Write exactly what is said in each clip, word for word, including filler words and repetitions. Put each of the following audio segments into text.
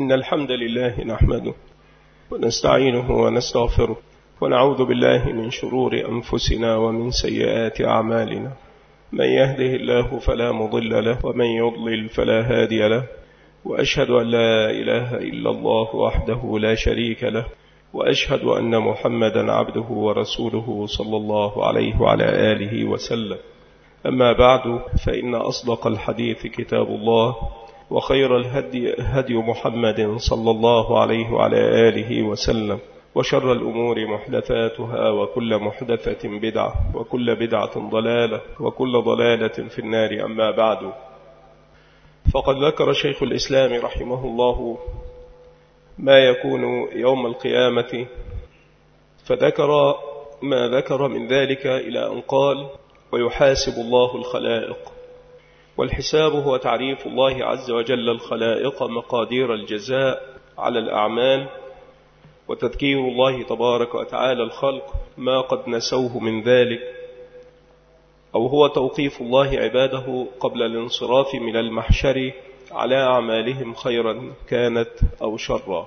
إن الحمد لله نحمده ونستعينه ونستغفره ونعوذ بالله من شرور أنفسنا ومن سيئات أعمالنا. من يهده الله فلا مضل له ومن يضلل فلا هادي له، وأشهد أن لا إله إلا الله وحده لا شريك له، وأشهد أن محمدا عبده ورسوله صلى الله عليه وعلى آله وسلم. أما بعد، فإن أصدق الحديث كتاب الله، وخير الهدي هدي محمد صلى الله عليه وعلى آله وسلم، وشر الأمور محدثاتها، وكل محدثة بدعة، وكل بدعة ضلالة، وكل ضلالة في النار. أما بعد، فقد ذكر شيخ الإسلام رحمه الله ما يكون يوم القيامة، فذكر ما ذكر من ذلك إلى أن قال: ويحاسب الله الخلائق. والحساب هو تعريف الله عز وجل الخلائق مقادير الجزاء على الأعمال، وتذكير الله تبارك وتعالى الخلق ما قد نسوه من ذلك، أو هو توقيف الله عباده قبل الانصراف من المحشر على أعمالهم خيرا كانت أو شرا.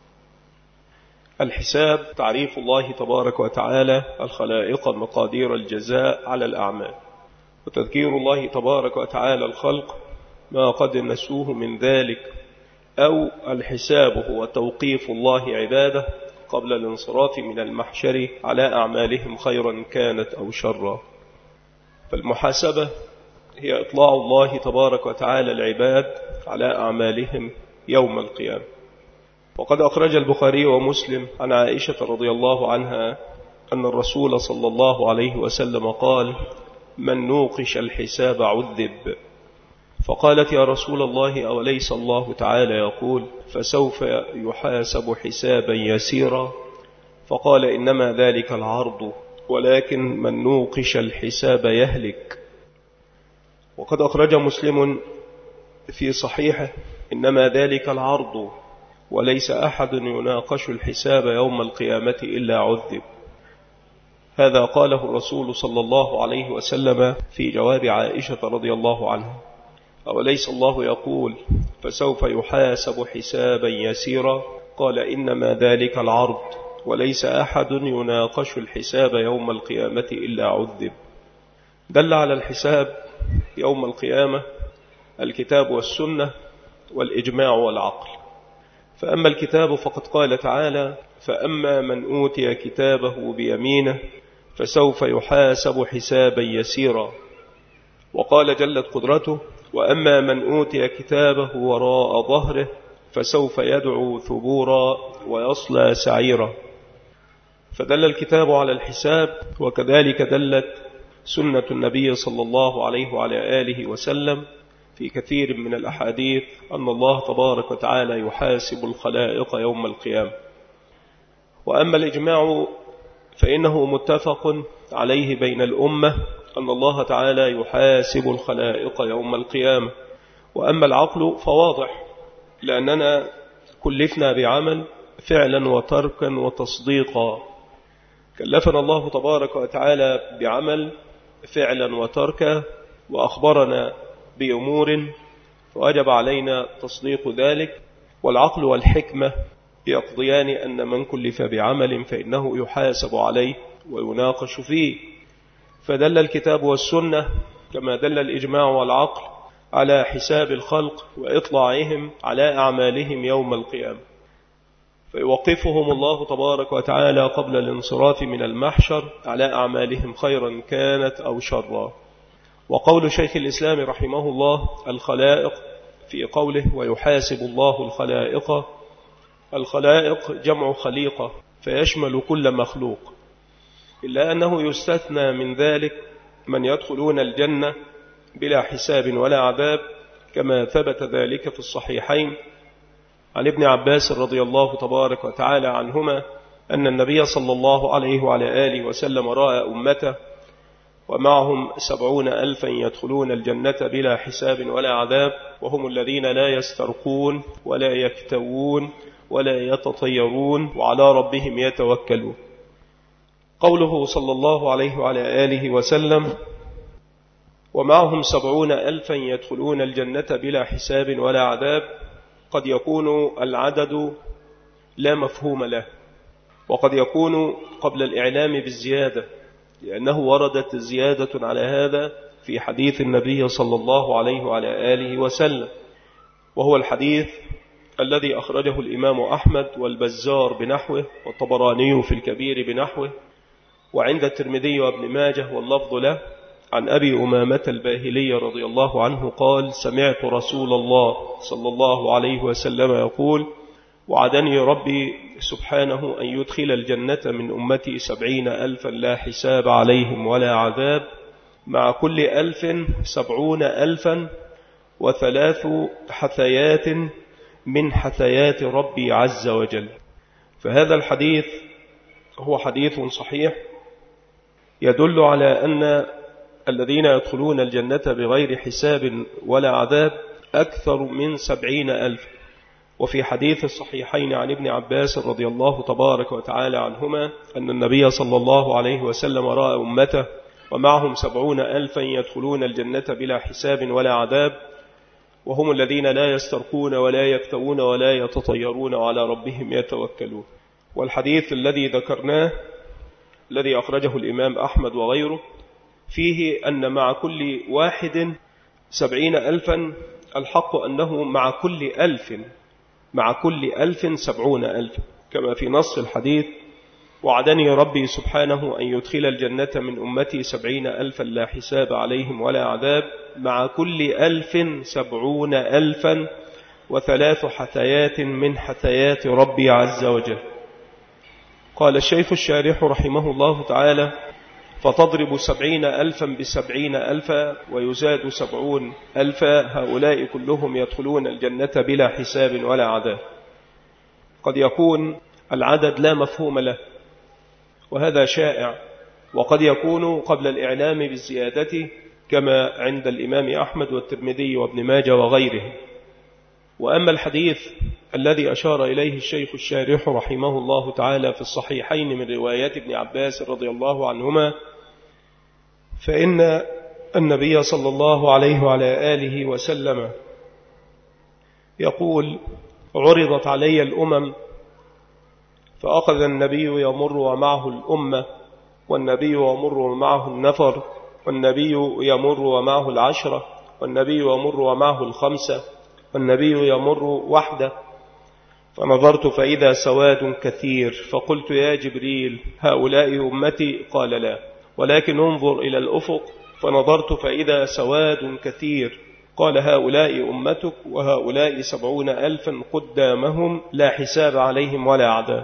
الحساب تعريف الله تبارك وتعالى الخلائق مقادير الجزاء على الأعمال، وتذكير الله تبارك وتعالى الخلق ما قد نسوه من ذلك، أو الحساب هو توقيف الله عباده قبل الانصراف من المحشر على أعمالهم خيرا كانت أو شرا. فالمحاسبة هي إطلاع الله تبارك وتعالى العباد على أعمالهم يوم القيامة. وقد أخرج البخاري ومسلم عن عائشة رضي الله عنها أن الرسول صلى الله عليه وسلم قال: من نوقش الحساب عذب. فقالت: يا رسول الله، أوليس الله تعالى يقول: فسوف يحاسب حسابا يسيرا؟ فقال: إنما ذلك العرض، ولكن من نوقش الحساب يهلك. وقد أخرج مسلم في صحيحه: إنما ذلك العرض، وليس أحد يناقش الحساب يوم القيامة إلا عذب. هذا قاله الرسول صلى الله عليه وسلم في جواب عائشة رضي الله عنها: أوليس الله يقول: فسوف يحاسب حسابا يسيرا؟ قال: إنما ذلك العرض، وليس أحد يناقش الحساب يوم القيامة إلا عذب. دل على الحساب يوم القيامة الكتاب والسنة والإجماع والعقل. فأما الكتاب فقد قال تعالى: فأما من أوتي كتابه بيمينه فسوف يحاسب حسابا يسيرا. وقال جلت قدرته: وأما من أوتي كتابه وراء ظهره فسوف يدعو ثبورا ويصلى سعيرا. فدل الكتاب على الحساب، وكذلك دلت سنة النبي صلى الله عليه وعلى آله وسلم في كثير من الأحاديث أن الله تبارك وتعالى يحاسب الخلائق يوم القيامة. وأما الإجماع فإنه متفق عليه بين الأمة أن الله تعالى يحاسب الخلائق يوم القيامة. وأما العقل فواضح، لأننا كلفنا بعمل فعلا وتركا وتصديقا. كلفنا الله تبارك وتعالى بعمل فعلا وتركا، وأخبرنا بأمور فوجب علينا تصديق ذلك. والعقل والحكمة يقضيان أن من كلف بعمل فإنه يحاسب عليه ويناقش فيه. فدل الكتاب والسنة كما دل الإجماع والعقل على حساب الخلق وإطلاعهم على أعمالهم يوم القيامة، فيوقفهم الله تبارك وتعالى قبل الانصراف من المحشر على أعمالهم خيرا كانت أو شرا. وقول شيخ الإسلام رحمه الله الخلائق في قوله: ويحاسب الله الخلائق. الخلائق جمع خليقة، فيشمل كل مخلوق، إلا أنه يستثنى من ذلك من يدخلون الجنة بلا حساب ولا عذاب، كما ثبت ذلك في الصحيحين عن ابن عباس رضي الله تبارك وتعالى عنهما أن النبي صلى الله عليه وعلى آله وسلم رأى أمته ومعهم سبعون ألفا يدخلون الجنة بلا حساب ولا عذاب، وهم الذين لا يسترقون ولا يكتوون ولا يتطيرون وعلى ربهم يتوكلون. قوله صلى الله عليه وعلى آله وسلم: ومعهم سبعون ألفا يدخلون الجنة بلا حساب ولا عذاب، قد يكون العدد لا مفهوم له، وقد يكون قبل الإعلام بالزيادة، لأنه وردت زيادة على هذا في حديث النبي صلى الله عليه وعلى آله وسلم، وهو الحديث الذي أخرجه الإمام أحمد والبزار بنحوه، والطبراني في الكبير بنحوه، وعند الترمذي وابن ماجه واللفظ له، عن أبي أمامة الباهلي رضي الله عنه قال: سمعت رسول الله صلى الله عليه وسلم يقول: وعدني ربي سبحانه أن يدخل الجنة من أمتي سبعين ألفا لا حساب عليهم ولا عذاب، مع كل ألف سبعون ألفا وثلاث حثيات من حثيات ربي عز وجل. فهذا الحديث هو حديث صحيح يدل على أن الذين يدخلون الجنة بغير حساب ولا عذاب أكثر من سبعين ألف. وفي حديث الصحيحين عن ابن عباس رضي الله تبارك وتعالى عنهما أن النبي صلى الله عليه وسلم رأى أمته ومعهم سبعون ألفا يدخلون الجنة بلا حساب ولا عذاب، وهم الذين لا يسترقون ولا يكتوون ولا يتطيرون وعلى ربهم يتوكلون. والحديث الذي ذكرناه الذي أخرجه الإمام أحمد وغيره فيه أن مع كل واحد سبعين ألفا، الحق أنه مع كل ألف مع كل ألف سبعون ألف، كما في نص الحديث: وعدني ربي سبحانه أن يدخل الجنة من أمتي سبعين ألفا لا حساب عليهم ولا عذاب، مع كل ألف سبعون ألفا وثلاث حثيات من حثيات ربي عز وجل. قال الشيخ الشارح رحمه الله تعالى: فتضرب سبعين ألفا بسبعين ألفا ويزاد سبعون ألفا، هؤلاء كلهم يدخلون الجنة بلا حساب ولا عذاب. قد يكون العدد لا مفهوم له، وهذا شائع، وقد يكون قبل الإعلام بالزيادة كما عند الإمام أحمد والترمذي وابن ماجه وغيره. وأما الحديث الذي أشار إليه الشيخ الشارح رحمه الله تعالى في الصحيحين من روايات ابن عباس رضي الله عنهما، فإن النبي صلى الله عليه وعلى آله وسلم يقول: عرضت علي الأمم فأخذ النبي يمر ومعه الأمة، والنبي يمر ومعه النفر، والنبي يمر ومعه العشرة، والنبي يمر ومعه الخمسة، والنبي يمر وحده. فنظرت فإذا سواد كثير، فقلت: يا جبريل، هؤلاء أمتي؟ قال: لا، ولكن انظر إلى الأفق. فنظرت فإذا سواد كثير، قال: هؤلاء أمتك، وهؤلاء سبعون ألفا قدامهم لا حساب عليهم ولا عذاب.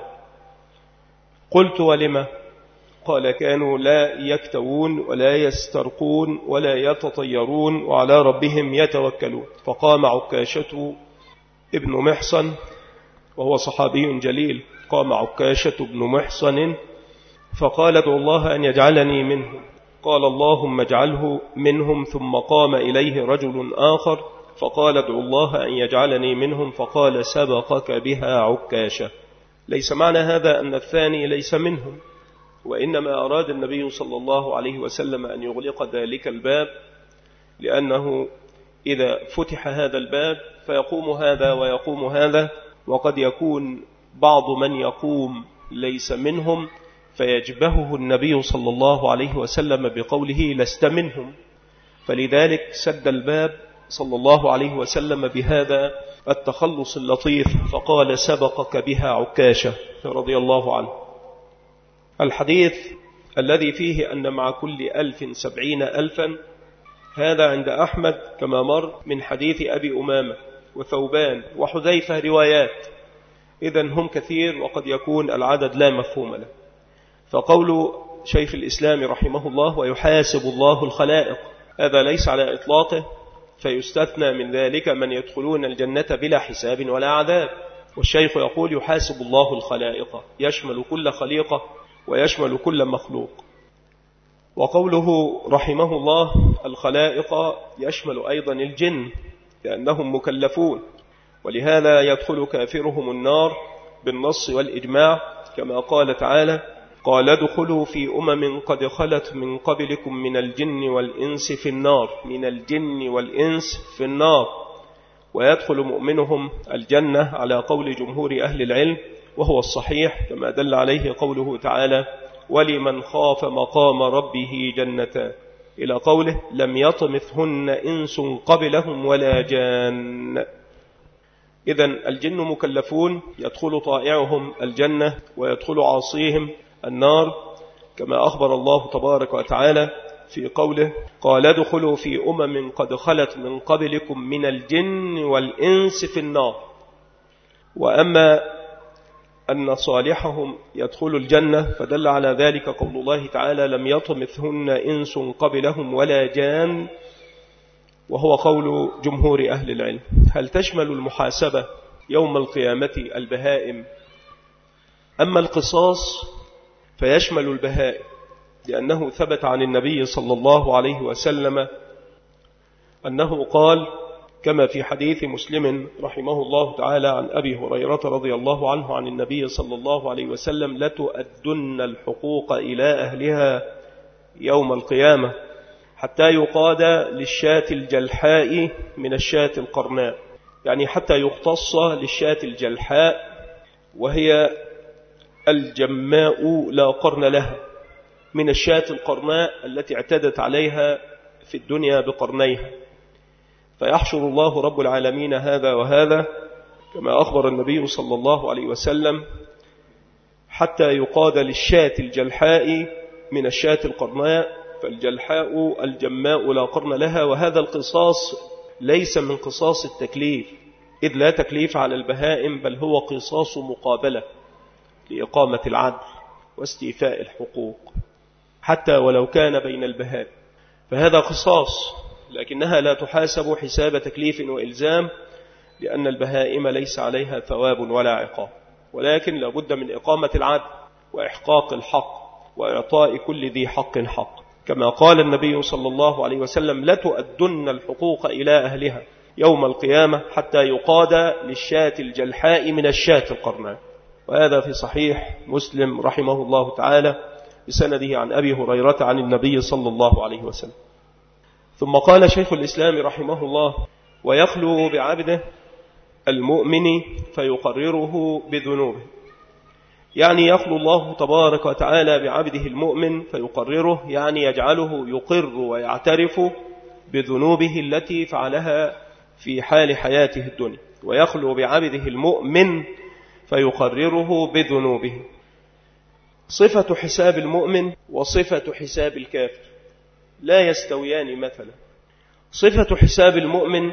قلت: ولما؟ قال: كانوا لا يكتوون ولا يسترقون ولا يتطيرون وعلى ربهم يتوكلون. فقام عكاشة ابن محصن، وهو صحابي جليل، قام عكاشة ابن محصن فقال: ادعو الله أن يجعلني منهم. قال: اللهم اجعله منهم. ثم قام إليه رجل آخر فقال: ادعو الله أن يجعلني منهم. فقال: سبقك بها عكاشة. ليس معنى هذا أن الثاني ليس منهم، وإنما أراد النبي صلى الله عليه وسلم أن يغلق ذلك الباب، لأنه إذا فتح هذا الباب فيقوم هذا ويقوم هذا، وقد يكون بعض من يقوم ليس منهم، فيجبهه النبي صلى الله عليه وسلم بقوله: لست منهم. فلذلك سد الباب صلى الله عليه وسلم بهذا التخلص اللطيف، فقال: سبقك بها عكاشة رضي الله عنه. الحديث الذي فيه أن مع كل ألف سبعين ألفا، هذا عند أحمد كما مر من حديث أبي أمامة وثوبان وحذيفة روايات، إذن هم كثير، وقد يكون العدد لا مفهوم له. فقول شيخ الإسلام رحمه الله: ويحاسب الله الخلائق، هذا ليس على إطلاقه، فيستثنى من ذلك من يدخلون الجنة بلا حساب ولا عذاب. والشيخ يقول: يحاسب الله الخلائق، يشمل كل خليقة ويشمل كل مخلوق. وقوله رحمه الله الخلائق يشمل أيضا الجن، لأنهم مكلفون، ولهذا يدخل كافرهم النار بالنص والإجماع، كما قال تعالى: قال: ادخلوا في أمم قد خلت من قبلكم من الجن والإنس في النار من الجن والإنس في النار ويدخل مؤمنهم الجنة على قول جمهور أهل العلم، وهو الصحيح كما دل عليه قوله تعالى: ولمن خاف مقام ربه جنتان، إلى قوله: لم يطمثهن إنس قبلهم ولا جان. إذن الجن مكلفون، يدخل طائعهم الجنة ويدخل عاصيهم النار، كما أخبر الله تبارك وتعالى في قوله: قال ادخلوا في أمم قد خلت من قبلكم من الجن والإنس في النار. وأما أن صالحهم يدخل الجنة فدل على ذلك قول الله تعالى: لم يطمثهن إنس قبلهم ولا جان، وهو قول جمهور أهل العلم. هل تشمل المحاسبة يوم القيامة البهائم؟ أما القصاص فيشمل البهائم، لأنه ثبت عن النبي صلى الله عليه وسلم أنه قال كما في حديث مسلم رحمه الله تعالى عن أبي هريرة رضي الله عنه عن النبي صلى الله عليه وسلم: لتؤدن الحقوق إلى أهلها يوم القيامة حتى يقاد للشاة الجلحاء من الشاة القرناء، يعني حتى يختص للشاة الجلحاء وهي الجماء لا قرن لها، من الشاة القرناء التي اعتدت عليها في الدنيا بقرنيها. فيحشر الله رب العالمين هذا وهذا كما أخبر النبي صلى الله عليه وسلم حتى يقاد للشاة الجلحاء من الشاة القرناء، فالجلحاء الجماء لا قرن لها. وهذا القصاص ليس من قصاص التكليف، إذ لا تكليف على البهائم، بل هو قصاص مقابلة لإقامة العدل واستيفاء الحقوق حتى ولو كان بين البهائم. فهذا قصاص، لكنها لا تحاسب حساب تكليف وإلزام، لأن البهائم ليس عليها ثواب ولا عقاب، ولكن لابد من إقامة العدل وإحقاق الحق وإعطاء كل ذي حق حق، كما قال النبي صلى الله عليه وسلم: لتؤدن الحقوق إلى أهلها يوم القيامة حتى يقاد للشاة الجلحاء من الشاة القرناء. وهذا في صحيح مسلم رحمه الله تعالى بسنده عن أبي هريرة عن النبي صلى الله عليه وسلم. ثم قال شيخ الإسلام رحمه الله: ويخلو بعبده المؤمن فيقرره بذنوبه، يعني يخلو الله تبارك وتعالى بعبده المؤمن فيقرره، يعني يجعله يقر ويعترف بذنوبه التي فعلها في حال حياته الدنيا. ويخلو بعبده المؤمن فيقرره بذنوبه. صفة حساب المؤمن وصفة حساب الكافر لا يستويان مثلا. صفة حساب المؤمن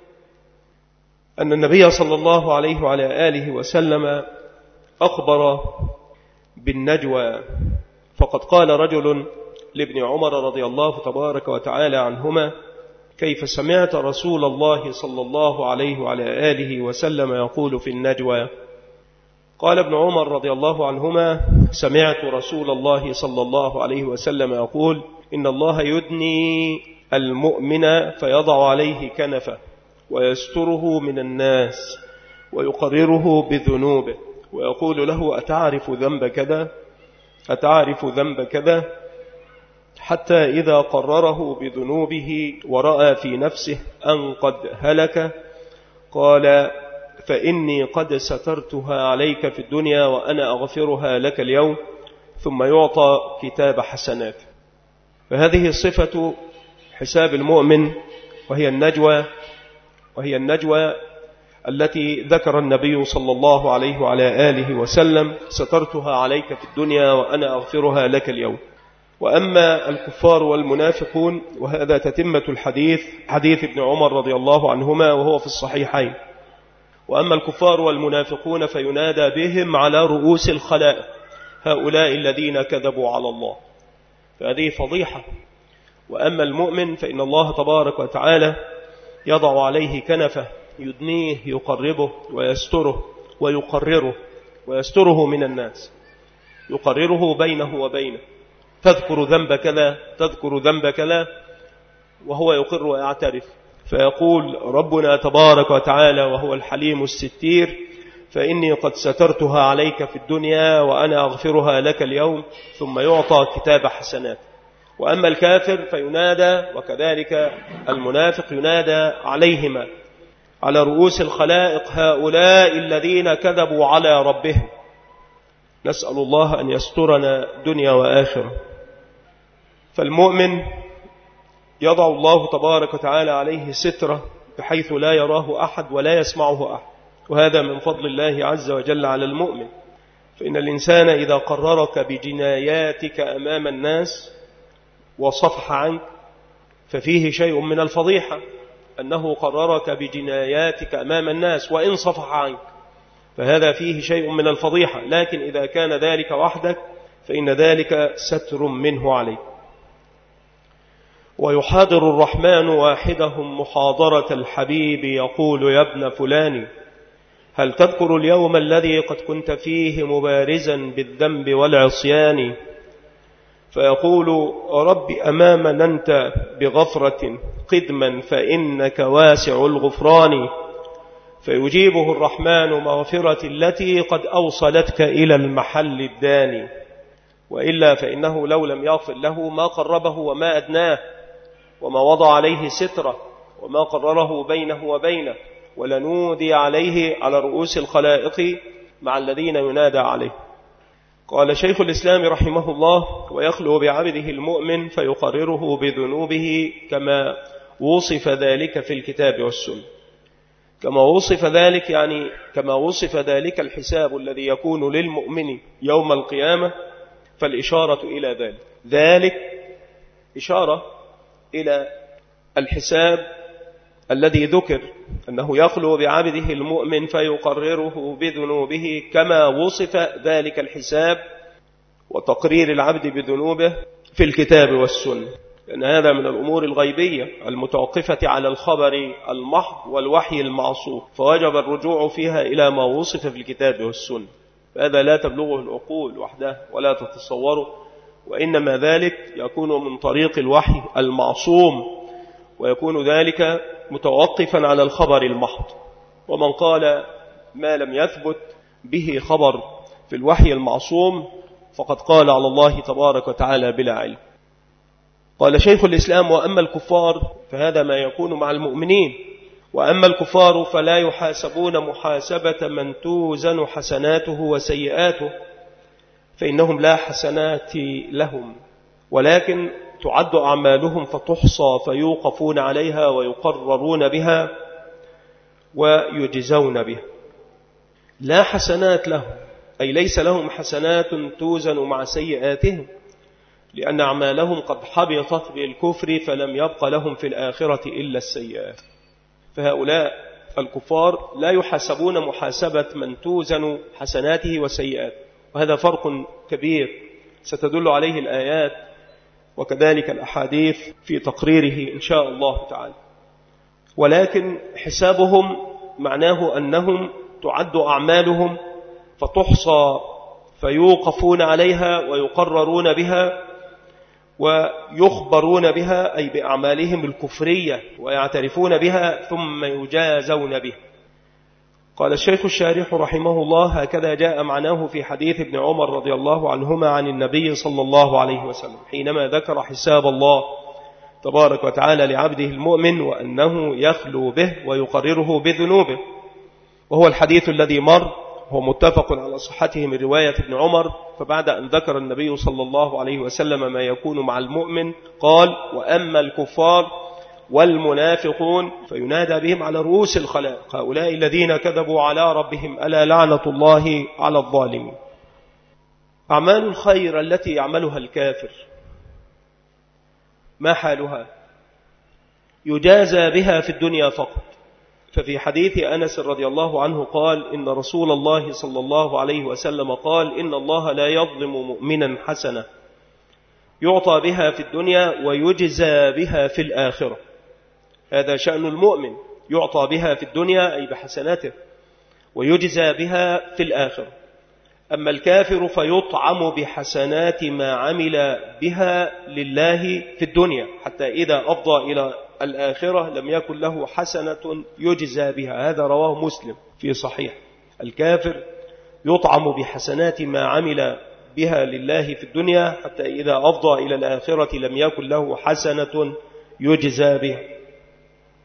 أن النبي صلى الله عليه وعلى آله وسلم أخبر بالنجوى، فقد قال رجل لابن عمر رضي الله تبارك وتعالى عنهما: كيف سمعت رسول الله صلى الله عليه وعلى آله وسلم يقول في النجوى؟ قال ابن عمر رضي الله عنهما: سمعت رسول الله صلى الله عليه وسلم يقول: إن الله يدني المؤمن فيضع عليه كنفه ويستره من الناس ويقرره بذنوبه ويقول له: أتعرف ذنب كذا؟ أتعرف ذنب كذا؟ حتى إذا قرره بذنوبه ورأى في نفسه أن قد هلك قال: فإني قد سترتها عليك في الدنيا وأنا أغفرها لك اليوم، ثم يعطى كتاب حسنات. فهذه صفة حساب المؤمن، وهي النجوى وهي النجوى التي ذكر النبي صلى الله عليه وعلى آله وسلم: سترتها عليك في الدنيا وأنا أغفرها لك اليوم. وأما الكفار والمنافقون، وهذا تتمة الحديث حديث ابن عمر رضي الله عنهما وهو في الصحيحين. وأما الكفار والمنافقون فينادى بهم على رؤوس الخلائق: هؤلاء الذين كذبوا على الله. فهذه فضيحة. وأما المؤمن فإن الله تبارك وتعالى يضع عليه كنفه، يدنيه، يقربه ويستره ويقرره ويستره من الناس، يقرره بينه وبينه. تذكر ذنب كذا، تذكر ذنب كذا، وهو يقر ويعترف. فيقول ربنا تبارك وتعالى وهو الحليم الستير: فإني قد سترتها عليك في الدنيا وأنا أغفرها لك اليوم، ثم يعطى كتاب حسنات. وأما الكافر فينادى، وكذلك المنافق ينادى عليهما على رؤوس الخلائق هؤلاء الذين كذبوا على ربهم. نسأل الله أن يسترنا دنيا وآخرة. فالمؤمن يضع الله تبارك وتعالى عليه سترة بحيث لا يراه أحد ولا يسمعه أحد، وهذا من فضل الله عز وجل على المؤمن. فإن الإنسان إذا قررك بجناياتك أمام الناس وصفح عنك ففيه شيء من الفضيحة، أنه قررك بجناياتك أمام الناس وإن صفح عنك، فهذا فيه شيء من الفضيحة. لكن إذا كان ذلك وحدك فإن ذلك ستر منه عليك. ويحاضر الرحمن واحدهم محاضرة الحبيب يقول يا ابن فلان هل تذكر اليوم الذي قد كنت فيه مبارزا بالذنب والعصيان؟ فيقول رب أمام ننت بغفرة قدما فإنك واسع الغفران. فيجيبه الرحمن مغفرة التي قد أوصلتك إلى المحل الداني، وإلا فإنه لو لم يغفر له ما قربه وما أدناه وما وضع عليه سترة وما قرره بينه وبينه، ولنودي عليه على رؤوس الخلائق مع الذين ينادى عليه. قال شيخ الإسلام رحمه الله ويخلو بعبده المؤمن فيقرره بذنوبه كما وصف ذلك في الكتاب والسنة. كما وصف ذلك يعني كما وصف ذلك الحساب الذي يكون للمؤمن يوم القيامة، فالإشارة إلى ذلك ذلك إشارة إلى الحساب الذي ذكر أنه يخلو بعبده المؤمن فيقرره بذنوبه كما وصف ذلك الحساب وتقرير العبد بذنوبه في الكتاب والسنة، لأن هذا من الأمور الغيبية المتوقفة على الخبر المحض والوحي المعصوم، فوجب الرجوع فيها إلى ما وصف في الكتاب والسنة. فهذا لا تبلغه العقول وحده ولا تتصوره، وإنما ذلك يكون من طريق الوحي المعصوم، ويكون ذلك متوقفا على الخبر المحض. ومن قال ما لم يثبت به خبر في الوحي المعصوم فقد قال على الله تبارك وتعالى بلا علم. قال شيخ الإسلام وأما الكفار فهذا ما يكون مع المؤمنين، وأما الكفار فلا يحاسبون محاسبة من توزن حسناته وسيئاته، فإنهم لا حسنات لهم ولكن تعد أعمالهم فتحصى فيوقفون عليها ويقررون بها ويجزون بها. لا حسنات لهم أي ليس لهم حسنات توزن مع سيئاتهم، لأن أعمالهم قد حبطت بالكفر فلم يبق لهم في الآخرة إلا السيئات. فهؤلاء الكفار لا يحاسبون محاسبة من توزن حسناته وسيئاته، وهذا فرق كبير ستدل عليه الآيات وكذلك الأحاديث في تقريره إن شاء الله تعالى. ولكن حسابهم معناه أنهم تعد أعمالهم فتحصى فيوقفون عليها ويقررون بها ويخبرون بها أي بأعمالهم الكفرية ويعترفون بها ثم يجازون بها. قال الشيخ الشارح رحمه الله هكذا جاء معناه في حديث ابن عمر رضي الله عنهما عن النبي صلى الله عليه وسلم حينما ذكر حساب الله تبارك وتعالى لعبده المؤمن وأنه يخلو به ويقرره بذنوبه، وهو الحديث الذي مر هو متفق على صحته من رواية ابن عمر. فبعد أن ذكر النبي صلى الله عليه وسلم ما يكون مع المؤمن قال وأما الكفار والمنافقون فينادى بهم على رؤوس الخلائق هؤلاء الذين كذبوا على ربهم ألا لعنة الله على الظالمين. أعمال الخير التي يعملها الكافر ما حالها؟ يجازى بها في الدنيا فقط. ففي حديث أنس رضي الله عنه قال إن رسول الله صلى الله عليه وسلم قال إن الله لا يظلم مؤمنا حسنة يعطى بها في الدنيا ويجزى بها في الآخرة. هذا شأن المؤمن، يعطى بها في الدنيا أي بحسناته ويجزى بها في الآخرة. أما الكافر فيطعم بحسنات ما عمل بها لله في الدنيا حتى إذا أفضى إلى الآخرة لم يكن له حسنة يجزى بها. هذا رواه مسلم في صحيح. الكافر يطعم بحسنات ما عمل بها لله في الدنيا حتى إذا أفضى إلى الآخرة لم يكن له حسنة يجزى بها.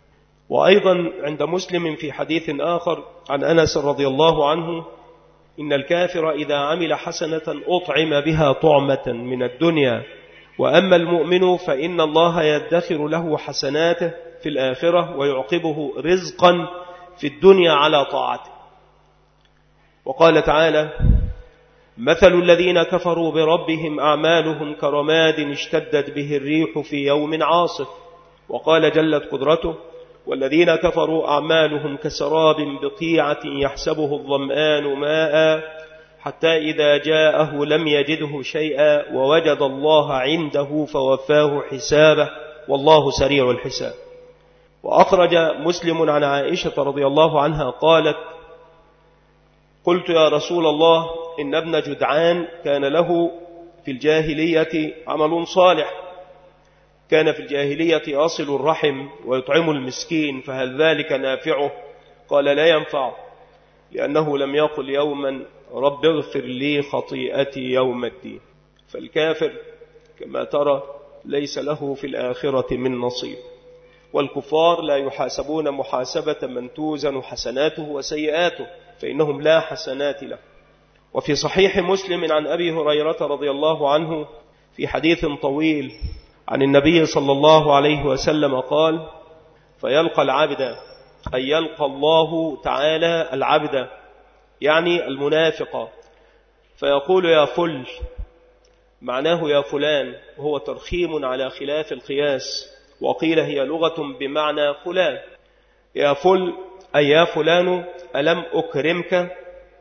وأيضا عند مسلم في حديث آخر عن أنس رضي الله عنه: إن الكافر إذا عمل حسنة أطعم بها طعمة من الدنيا، وأما المؤمن فإن الله يدخر له حسناته في الآخرة ويعقبه رزقا في الدنيا على طاعته. وقال تعالى: مثل الذين كفروا بربهم أعمالهم كرماد اشتدت به الريح في يوم عاصف. وقال جلت قدرته: والذين كفروا أعمالهم كسراب بقيعة يحسبه الظمآن ماء حتى إذا جاءه لم يجده شيئا ووجد الله عنده فوفاه حسابه والله سريع الحساب. وأخرج مسلم عن عائشة رضي الله عنها قالت: قلت يا رسول الله إن ابن جدعان كان له في الجاهلية عمل صالح، كان في الجاهلية يصل الرحم ويطعم المسكين، فهل ذلك نافعه؟ قال: لا ينفعه، لأنه لم يقل يوما رب اغفر لي خطيئتي يوم الدين. فالكافر كما ترى ليس له في الآخرة من نصيب، والكفار لا يحاسبون محاسبة من توزن حسناته وسيئاته، فإنهم لا حسنات له. وفي صحيح مسلم عن أبي هريرة رضي الله عنه في حديث طويل عن النبي صلى الله عليه وسلم قال: فيلقى العبد، أي يلقى الله تعالى العبد يعني المنافق، فيقول يا فل، معناه يا فلان، وهو ترخيم على خلاف القياس، وقيل هي لغة بمعنى فلان. يا فل أي يا فلان، ألم أكرمك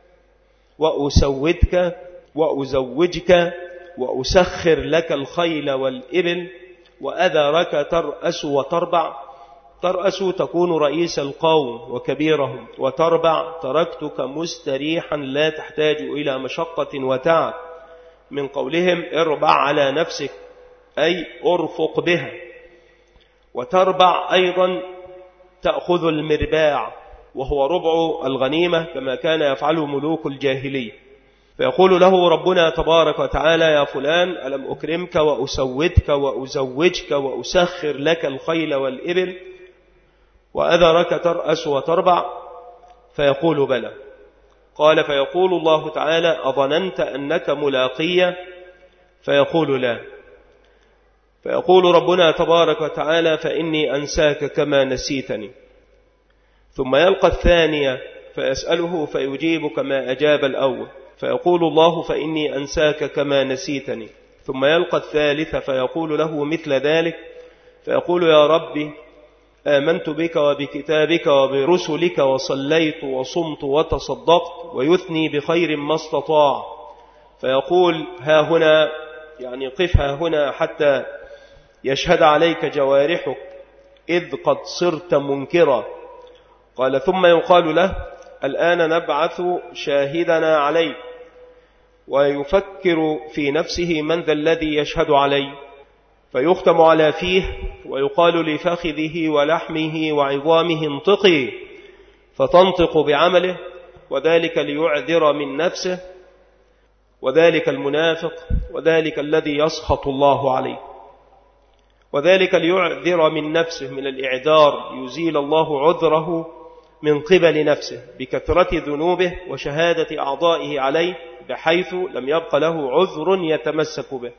وأسودك وأزوجك وأسخر لك الخيل والإبل وأذرك ترأس وتربع. ترأس تكون رئيس القوم وكبيرهم، وتربع تركتك مستريحا لا تحتاج إلى مشقة وتعب، من قولهم اربع على نفسك أي أرفق بها. وتربع أيضا تأخذ المرباع، وهو ربع الغنيمة كما كان يفعله ملوك الجاهلية. فيقول له ربنا تبارك وتعالى: يا فلان ألم أكرمك وأسودك وأزوجك وأسخر لك الخيل والإبل وأذرك ترأس وتربع؟ فيقول بلى. قال: فيقول الله تعالى: أظننت أنك ملاقية؟ فيقول لا. فيقول ربنا تبارك وتعالى: فإني أنساك كما نسيتني. ثم يلقى الثانية فيسأله فيجيب كما أجاب الأول، فيقول الله: فإني أنساك كما نسيتني. ثم يلقى الثالثة فيقول له مثل ذلك، فيقول: يا ربي آمنت بك وبكتابك وبرسلك وصليت وصمت وتصدقت، ويثني بخير ما استطاع. فيقول: ها هنا، يعني قف ها هنا حتى يشهد عليك جوارحك إذ قد صرت منكرا. قال: ثم يقال له: الآن نبعث شاهدنا عليك. ويفكر في نفسه من ذا الذي يشهد علي، فيختم على فيه ويقال لفخذه ولحمه وعظامه انطقي، فتنطق بعمله، وذلك ليعذر من نفسه، وذلك المنافق، وذلك الذي يسخط الله عليه. وذلك ليعذر من نفسه من الإعذار، يزيل الله عذره من قبل نفسه بكثرة ذنوبه وشهادة أعضائه عليه، بحيث لم يبق له عذر يتمسك به.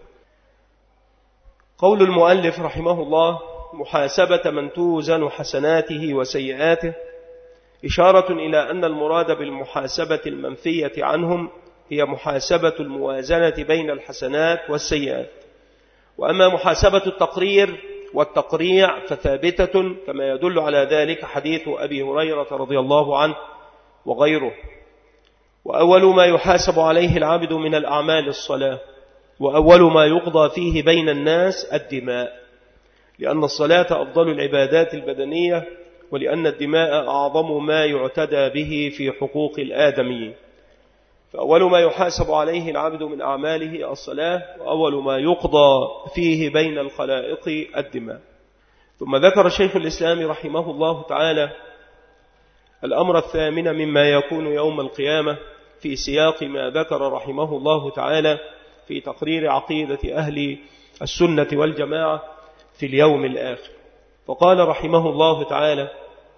قول المؤلف رحمه الله: محاسبة من توزن حسناته وسيئاته، إشارة إلى أن المراد بالمحاسبة المنفية عنهم هي محاسبة الموازنة بين الحسنات والسيئات. وأما محاسبة التقرير والتقريع فثابتة، كما يدل على ذلك حديث أبي هريرة رضي الله عنه وغيره. وأول ما يحاسب عليه العبد من الأعمال الصلاة، وأول ما يقضى فيه بين الناس الدماء، لأن الصلاة أفضل العبادات البدنية، ولأن الدماء أعظم ما يعتدى به في حقوق الآدميين. فأول ما يحاسب عليه العبد من أعماله الصلاة، وأول ما يقضى فيه بين الخلائق الدماء. ثم ذكر شيخ الإسلام رحمه الله تعالى الأمر الثامن مما يكون يوم القيامة في سياق ما ذكر رحمه الله تعالى في تقرير عقيدة أهل السنة والجماعة في اليوم الآخر. فقال رحمه الله تعالى: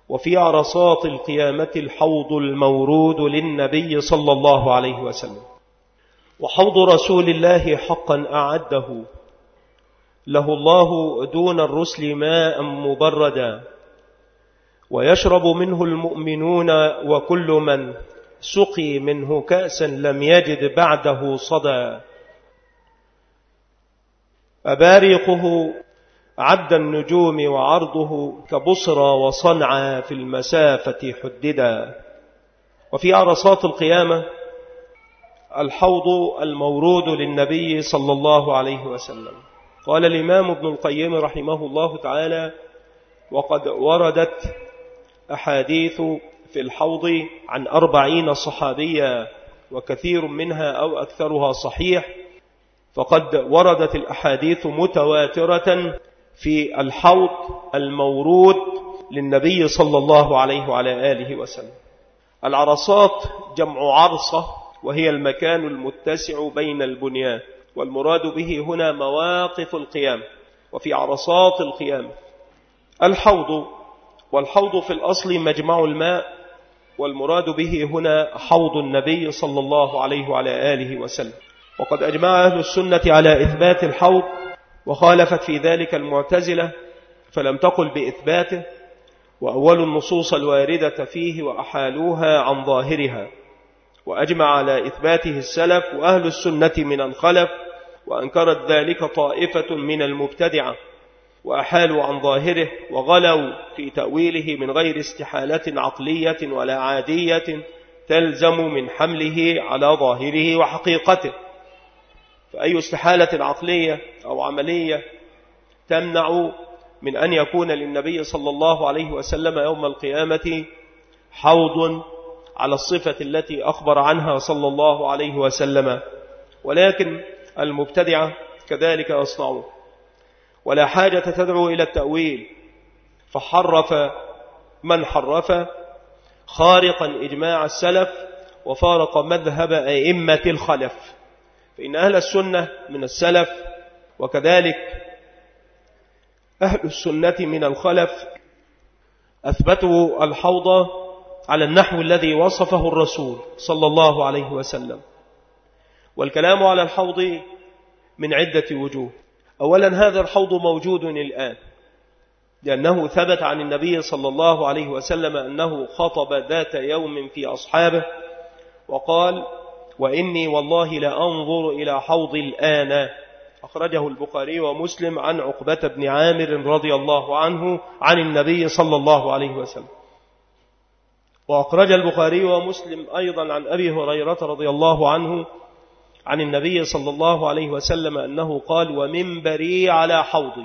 وفي عرصات القيامة الحوض المورود للنبي صلى الله عليه وسلم. وحوض رسول الله حقا أعده له الله دون الرسل ماء مبردا، ويشرب منه المؤمنون وكل من سقي منه كأسا لم يجد بعده صدى. أباريقه عد النجوم وعرضه كبصرى وصنعا في المسافة حددا. وفي عرصات القيامة الحوض المورود للنبي صلى الله عليه وسلم. قال الإمام ابن القيم رحمه الله تعالى: وقد وردت أحاديث في الحوض عن أربعين صحابيا، وكثير منها أو أكثرها صحيح، فقد وردت الأحاديث متواترة في الحوض المورود للنبي صلى الله عليه وعلى آله وسلم. العرصات جمع عرصة، وهي المكان المتسع بين البنيان، والمراد به هنا مواقف القيام. وفي عرصات القيام الحوض، والحوض في الأصل مجمع الماء، والمراد به هنا حوض النبي صلى الله عليه وعلى آله وسلم. وقد أجمع أهل السنة على إثبات الحوض، وخالفت في ذلك المعتزلة فلم تقل بإثباته، وأول النصوص الواردة فيه وأحالوها عن ظاهرها. وأجمع على إثباته السلف وأهل السنة من الخلف، وأنكرت ذلك طائفة من المبتدعة وأحالوا عن ظاهره وغلوا في تأويله من غير استحالة عقلية ولا عادية تلزم من حمله على ظاهره وحقيقته. فأي استحالة عقلية أو عملية تمنع من أن يكون للنبي صلى الله عليه وسلم يوم القيامة حوض على الصفة التي أخبر عنها صلى الله عليه وسلم؟ ولكن المبتدعة كذلك يصنعون، ولا حاجة تدعو إلى التأويل، فحرف من حرف خارقا إجماع السلف وفارق مذهب أئمة الخلف. فإن أهل السنة من السلف وكذلك أهل السنة من الخلف أثبتوا الحوض على النحو الذي وصفه الرسول صلى الله عليه وسلم. والكلام على الحوض من عدة وجوه. أولا، هذا الحوض موجود الآن، لأنه ثبت عن النبي صلى الله عليه وسلم أنه خطب ذات يوم في أصحابه وقال: وإني والله لأنظر إلى حوض الآن. أخرجه البخاري ومسلم عن عقبة بن عامر رضي الله عنه عن النبي صلى الله عليه وسلم. وأخرج البخاري ومسلم أيضا عن أبي هريرة رضي الله عنه عن النبي صلى الله عليه وسلم أنه قال: ومنبري على حوضي.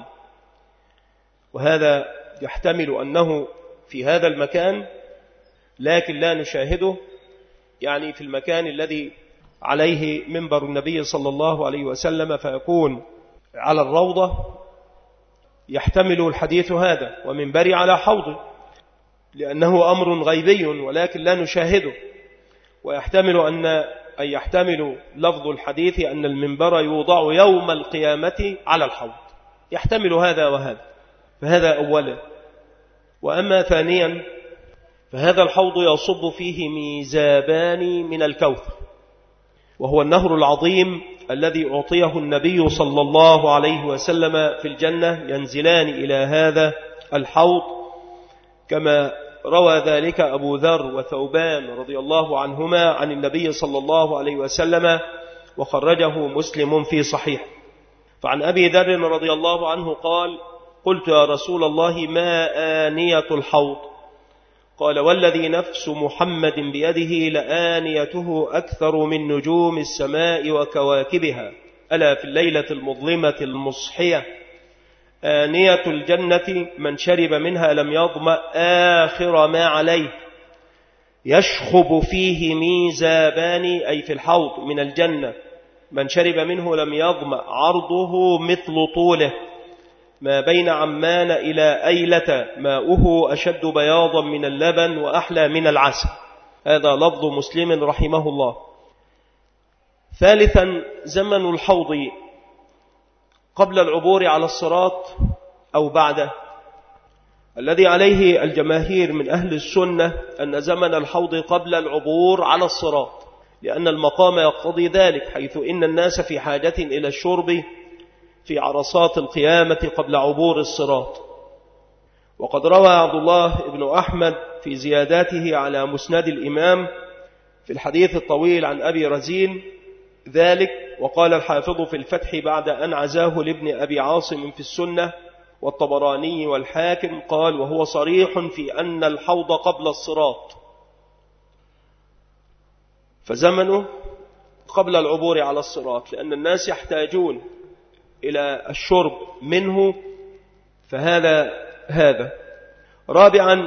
وهذا يحتمل أنه في هذا المكان، لكن لا نشاهده، يعني في المكان الذي عليه منبر النبي صلى الله عليه وسلم، فيكون على الروضة. يحتمل الحديث هذا ومنبري على حوضي، لأنه أمر غيبي ولكن لا نشاهده. ويحتمل أن أن يحتمل لفظ الحديث أن المنبر يوضع يوم القيامة على الحوض، يحتمل هذا وهذا. فهذا أولا. وأما ثانيا، فهذا الحوض يصب فيه ميزابان من الكوثر، وهو النهر العظيم الذي أعطيه النبي صلى الله عليه وسلم في الجنة، ينزلان إلى هذا الحوض، كما روى ذلك أبو ذر وثوبان رضي الله عنهما عن النبي صلى الله عليه وسلم، وخرجه مسلم في صحيح. فعن أبي ذر رضي الله عنه قال: قلت يا رسول الله ما آنية الحوض؟ قال: والذي نفس محمد بيده لآنيته أكثر من نجوم السماء وكواكبها، ألا في الليلة المظلمة المصحية آنية الجنة من شرب منها لم يظمأ آخر ما عليه، يشخب فيه ميزابان، أي في الحوض من الجنة، من شرب منه لم يظمأ، عرضه مثل طوله، ما بين عمان إلى أيلة، ماؤه أشد بياضا من اللبن وأحلى من العسل. هذا لفظ مسلم رحمه الله. ثالثا، زمن الحوض قبل العبور على الصراط أو بعده. الذي عليه الجماهير من أهل السنة أن زمن الحوض قبل العبور على الصراط، لأن المقام يقتضي ذلك، حيث إن الناس في حاجة إلى الشرب في عرصات القيامة قبل عبور الصراط. وقد روى عبد الله بن أحمد في زياداته على مسند الإمام في الحديث الطويل عن أبي رزين ذلك، وقال الحافظ في الفتح بعد أن عزاه لابن أبي عاصم في السنة والطبراني والحاكم، قال: وهو صريح في أن الحوض قبل الصراط، فزمنه قبل العبور على الصراط، لأن الناس يحتاجون إلى الشرب منه، فهذا هذا. رابعا،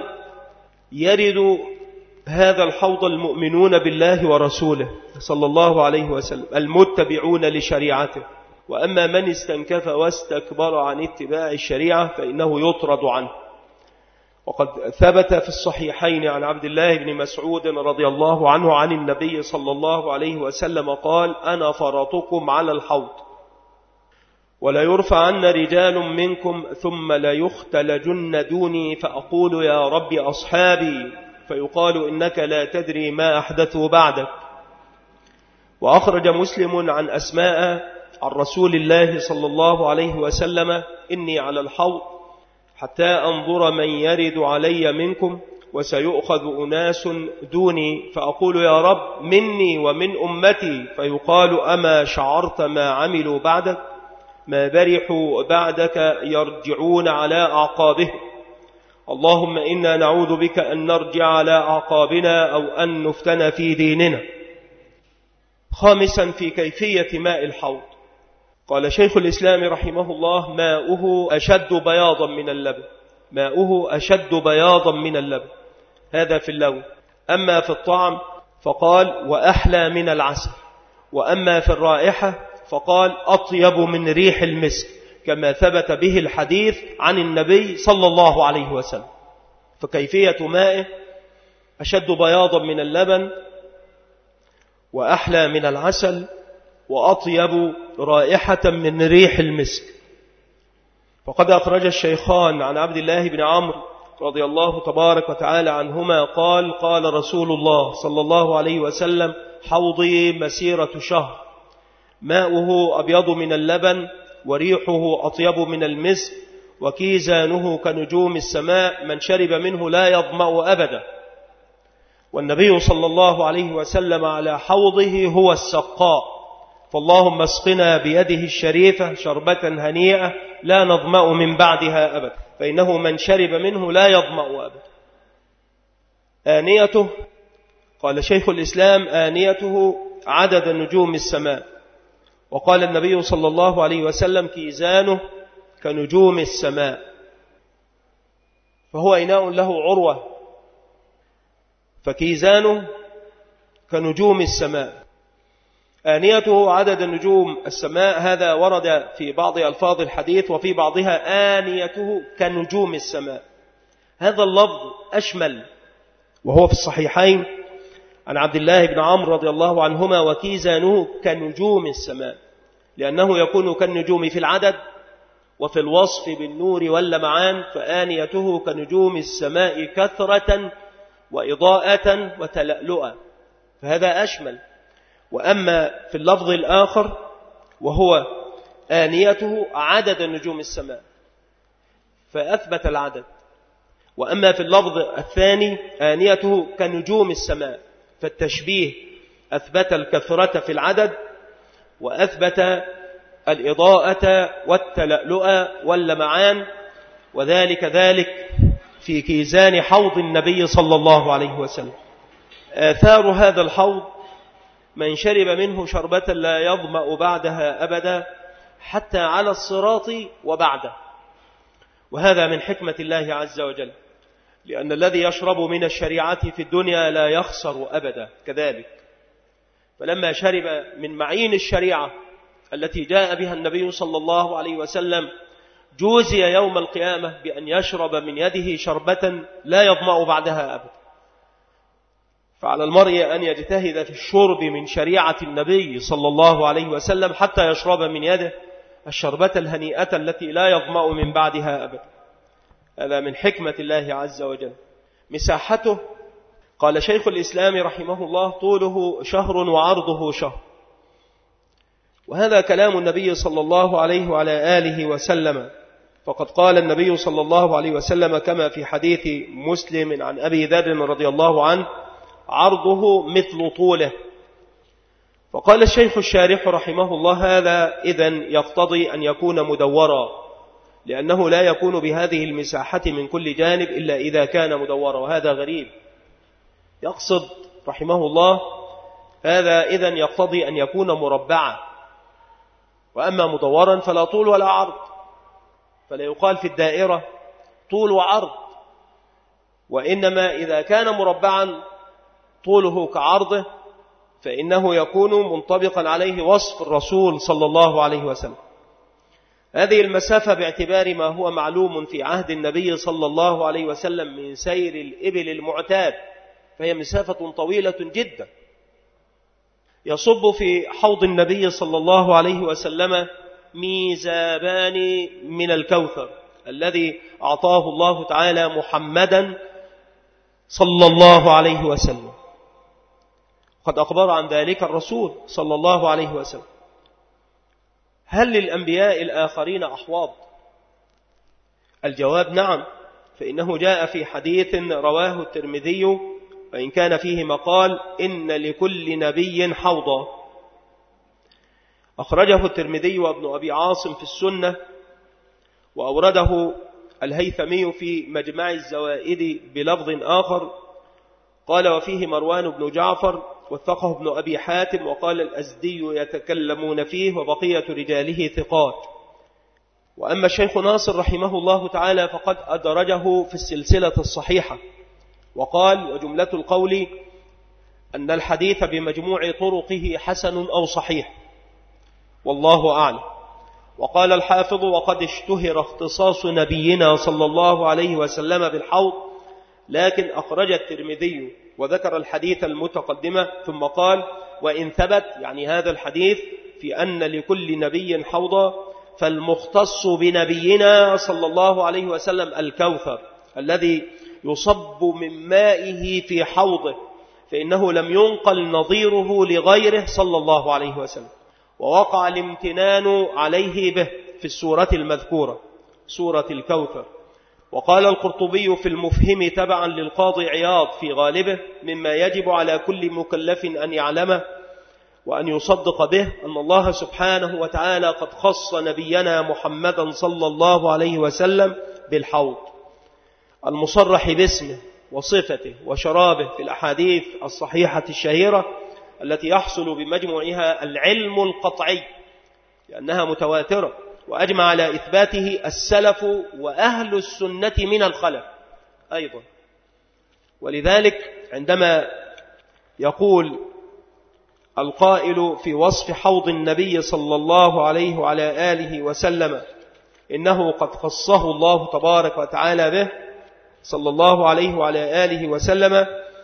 يرد هذا الحوض المؤمنون بالله ورسوله صلى الله عليه وسلم المتبعون لشريعته، وأما من استنكف واستكبر عن اتباع الشريعة فإنه يطرد عنه. وقد ثبت في الصحيحين عن عبد الله بن مسعود رضي الله عنه عن النبي صلى الله عليه وسلم قال: أنا فرطكم على الحوض، ولا يرفع عنا رجال منكم ثم لا يختلجن دوني، فأقول يا رب أصحابي، فيقال إنك لا تدري ما أحدثوا بعدك. وأخرج مسلم عن أسماء عن رسول الله صلى الله عليه وسلم: إني على الحوض حتى أنظر من يرد علي منكم، وسيؤخذ أناس دوني، فأقول يا رب مني ومن أمتي، فيقال أما شعرت ما عملوا بعدك، ما برحوا بعدك يرجعون على أعقابهم، اللهم إنا نعوذ بك أن نرجع على أعقابنا أو أن نفتن في ديننا. خامسا، في كيفية ماء الحوض، قال شيخ الإسلام رحمه الله: ماؤه أشد بياضا من اللبن، ماؤه أشد بياضا من اللبن، هذا في اللون. أما في الطعم فقال: وأحلى من العسل. وأما في الرائحة فقال: أطيب من ريح المسك، كما ثبت به الحديث عن النبي صلى الله عليه وسلم. فكيفية مائه: أشد بياضا من اللبن، وأحلى من العسل، وأطيب رائحة من ريح المسك. فقد أخرج الشيخان عن عبد الله بن عمرو رضي الله تبارك وتعالى عنهما قال: قال رسول الله صلى الله عليه وسلم: حوضي مسيرة شهر، ماؤه أبيض من اللبن، وريحه أطيب من المسك، وكيزانه كنجوم السماء، من شرب منه لا يظمأ أبدا. والنبي صلى الله عليه وسلم على حوضه هو السقاء، فاللهم اسقنا بيده الشريفة شربة هنيئة لا نظمأ من بعدها أبدا، فإنه من شرب منه لا يظمأ أبدا. آنيته، قال شيخ الإسلام: آنيته عدد نجوم السماء. وقال النبي صلى الله عليه وسلم: كيزانه كنجوم السماء. فهو إناء له عروة، فكيزانه كنجوم السماء. آنيته عدد نجوم السماء، هذا ورد في بعض ألفاظ الحديث، وفي بعضها آنيته كنجوم السماء. هذا اللفظ أشمل، وهو في الصحيحين عن عبد الله بن عمرو رضي الله عنهما: وكيزانه كنجوم السماء، لأنه يكون كالنجوم في العدد وفي الوصف بالنور واللمعان، فآنيته كنجوم السماء كثرة وإضاءة وتلألؤا، فهذا أشمل. وأما في اللفظ الآخر وهو آنيته عدد نجوم السماء، فأثبت العدد. وأما في اللفظ الثاني آنيته كنجوم السماء، فالتشبيه أثبت الكثرة في العدد، وأثبت الإضاءة والتلألؤ واللمعان، وذلك ذلك في كيزان حوض النبي صلى الله عليه وسلم. آثار هذا الحوض: من شرب منه شربة لا يظمأ بعدها أبدا، حتى على الصراط وبعده. وهذا من حكمة الله عز وجل، لأن الذي يشرب من الشريعة في الدنيا لا يخسر أبدا كذلك. فلما شرب من معين الشريعة التي جاء بها النبي صلى الله عليه وسلم، جوزي يوم القيامة بأن يشرب من يده شربة لا يظمأ بعدها أبدا. فعلى المرء أن يجتهد في الشرب من شريعة النبي صلى الله عليه وسلم حتى يشرب من يده الشربة الهنيئة التي لا يظمأ من بعدها أبدا. هذا من حكمة الله عز وجل. مساحته قال شيخ الإسلام رحمه الله طوله شهر وعرضه شهر، وهذا كلام النبي صلى الله عليه وعلى آله وسلم، فقد قال النبي صلى الله عليه وسلم كما في حديث مسلم عن أبي ذر رضي الله عنه: عرضه مثل طوله. فقال الشيخ الشارح رحمه الله: هذا إذن يقتضي أن يكون مدورا، لأنه لا يكون بهذه المساحة من كل جانب إلا إذا كان مدورا، وهذا غريب. يقصد رحمه الله هذا إذن يقتضي أن يكون مربعا، وأما مدورا فلا طول ولا عرض، فلا يقال في الدائرة طول وعرض، وإنما إذا كان مربعا طوله كعرضه فإنه يكون منطبقا عليه وصف الرسول صلى الله عليه وسلم. هذه المسافة باعتبار ما هو معلوم في عهد النبي صلى الله عليه وسلم من سير الإبل المعتاد، فهي مسافة طويلة جدا. يصب في حوض النبي صلى الله عليه وسلم ميزابان من الكوثر الذي أعطاه الله تعالى محمدا صلى الله عليه وسلم، قد أخبر عن ذلك الرسول صلى الله عليه وسلم. هل للأنبياء الآخرين أحواض؟ الجواب نعم، فإنه جاء في حديث رواه الترمذي وإن كان فيه مقال: إن لكل نبي حوضا. أخرجه الترمذي وابن أبي عاصم في السنة، وأورده الهيثمي في مجمع الزوائد بلفظ آخر، قال: وفيه مروان بن جعفر وثقه ابن أبي حاتم، وقال الأزدي يتكلمون فيه وبقية رجاله ثقات. وأما الشيخ ناصر رحمه الله تعالى فقد أدرجه في السلسلة الصحيحة، وقال: وجملة القول أن الحديث بمجموع طرقه حسن أو صحيح، والله أعلم. وقال الحافظ: وقد اشتهر اختصاص نبينا صلى الله عليه وسلم بالحوض، لكن أخرج الترمذي وذكر الحديث المتقدمة ثم قال: وإن ثبت، يعني هذا الحديث، في أن لكل نبي حوضا، فالمختص بنبينا صلى الله عليه وسلم الكوثر الذي يصب من مائه في حوضه، فإنه لم ينقل نظيره لغيره صلى الله عليه وسلم، ووقع الامتنان عليه به في السورة المذكورة، سورة الكوثر. وقال القرطبي في المفهم تبعا للقاضي عياض في غالبه: مما يجب على كل مكلف أن يعلمه وأن يصدق به أن الله سبحانه وتعالى قد خص نبينا محمدا صلى الله عليه وسلم بالحوض المصرح باسمه وصفته وشرابه في الأحاديث الصحيحة الشهيرة التي يحصل بمجموعها العلم القطعي لأنها متواترة، وأجمع على إثباته السلف وأهل السنة من الخلف أيضا. ولذلك عندما يقول القائل في وصف حوض النبي صلى الله عليه وعلى آله وسلم إنه قد خصه الله تبارك وتعالى به صلى الله عليه وعلى آله وسلم،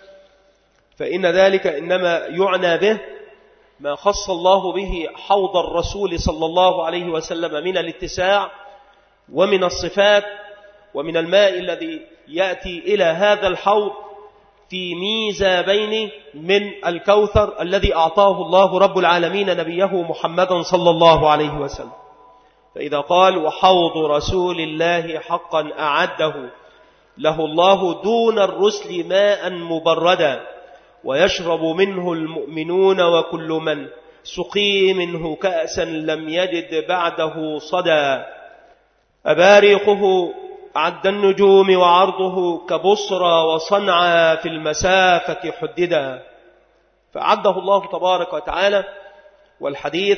فإن ذلك إنما يعنى به ما خص الله به حوض الرسول صلى الله عليه وسلم من الاتساع ومن الصفات ومن الماء الذي يأتي إلى هذا الحوض في ميزابين من الكوثر الذي أعطاه الله رب العالمين نبيه محمدا صلى الله عليه وسلم. فإذا قال: وحوض رسول الله حقا أعده له الله دون الرسل ماء مبردا، ويشرب منه المؤمنون وكل من سقي منه كأسا لم يجد بعده صدى، أباريقه عد النجوم وعرضه كبصرى وصنعى في المسافة حددا. فعده الله تبارك وتعالى، والحديث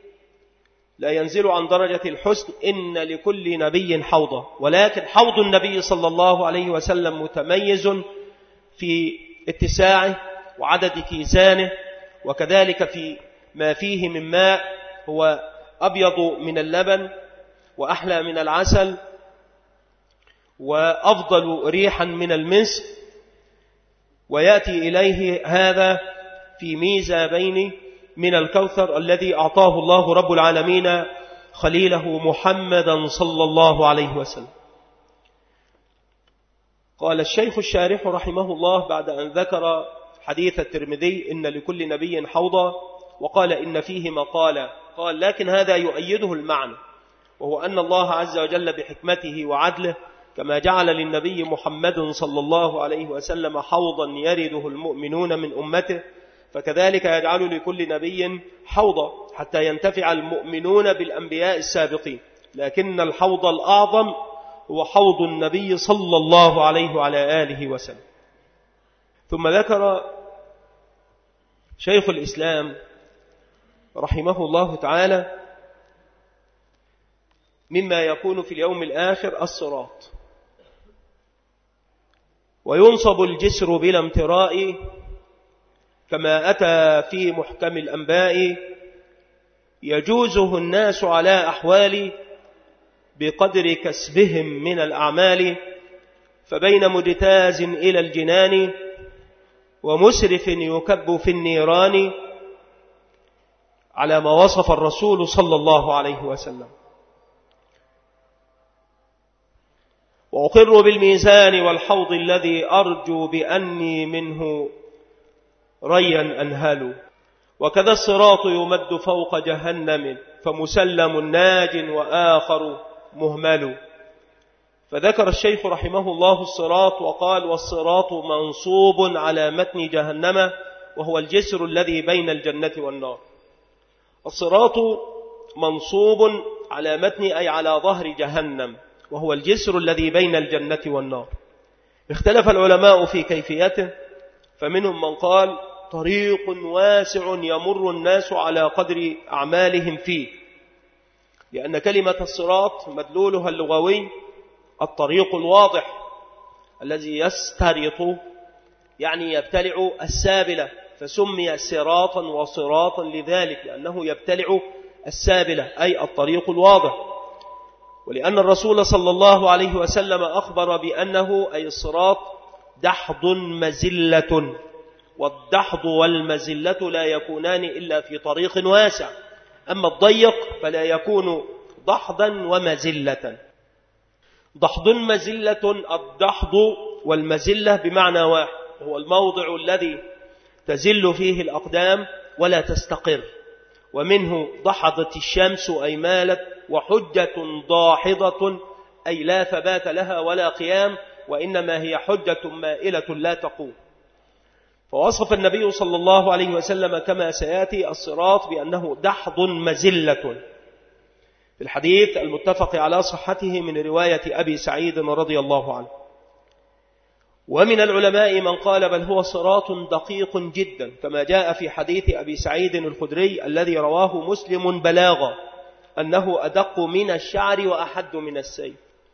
لا ينزل عن درجة الحسن إن لكل نبي حوضا، ولكن حوض النبي صلى الله عليه وسلم متميز في اتساعه وعدد كيسانه، وكذلك في ما فيه من ماء هو أبيض من اللبن وأحلى من العسل وأفضل ريحا من المسك، ويأتي إليه هذا في ميزابين من الكوثر الذي أعطاه الله رب العالمين خليله محمدا صلى الله عليه وسلم. قال الشيخ الشارح رحمه الله بعد أن ذكر حديث الترمذي إن لكل نبي حوضا، وقال إن فيه مقالا، قال لكن هذا يؤيده المعنى، وهو أن الله عز وجل بحكمته وعدله كما جعل للنبي محمد صلى الله عليه وسلم حوضا يرده المؤمنون من أمته، فكذلك يجعل لكل نبي حوضا حتى ينتفع المؤمنون بالأنبياء السابقين، لكن الحوض الأعظم هو حوض النبي صلى الله عليه وعلى آله وسلم. ثم ذكر شيخ الإسلام رحمه الله تعالى مما يكون في اليوم الآخر الصراط، وينصب الجسر بلا امتراء كما أتى في محكم الأنباء، يجوزه الناس على أحوال بقدر كسبهم من الأعمال، فبين مجتاز إلى الجنان ومسرف يكب في النيران، على ما وصف الرسول صلى الله عليه وسلم. وأقر بالميزان والحوض الذي أرجو بأني منه ريا أنهل، وكذا الصراط يمد فوق جهنم فمسلم ناج وآخر مهمل. فذكر الشيخ رحمه الله الصراط وقال والصراط منصوب على متن جهنم، وهو الجسر الذي بين الجنة والنار. الصراط منصوب على متن أي على ظهر جهنم، وهو الجسر الذي بين الجنة والنار. اختلف العلماء في كيفيته، فمنهم من قال طريق واسع يمر الناس على قدر أعمالهم فيه، لأن كلمة الصراط مدلولها اللغوي الطريق الواضح الذي يسترط، يعني يبتلع السابلة، فسمي صراطا وصراطا لذلك لأنه يبتلع السابلة أي الطريق الواضح. ولأن الرسول صلى الله عليه وسلم أخبر بأنه أي الصراط دحض مزلة، والدحض والمزلة لا يكونان إلا في طريق واسع، أما الضيق فلا يكون دحضا ومزلة. دحض مزلة، الدحض والمزلة بمعنى واحد، هو الموضع الذي تزل فيه الأقدام ولا تستقر، ومنه دحضت الشمس أي مالت، وحجة داحضة أي لا ثبات لها ولا قيام، وإنما هي حجة مائلة لا تقوم. فوصف النبي صلى الله عليه وسلم كما سيأتي الصراط بأنه دحض مزلة في الحديث المتفق على صحته من رواية أبي سعيد رضي الله عنه. ومن العلماء من قال بل هو صراط دقيق جدا، كما جاء في حديث أبي سعيد الخدري الذي رواه مسلم بلاغا أنه أدق من الشعر وأحد من السيف.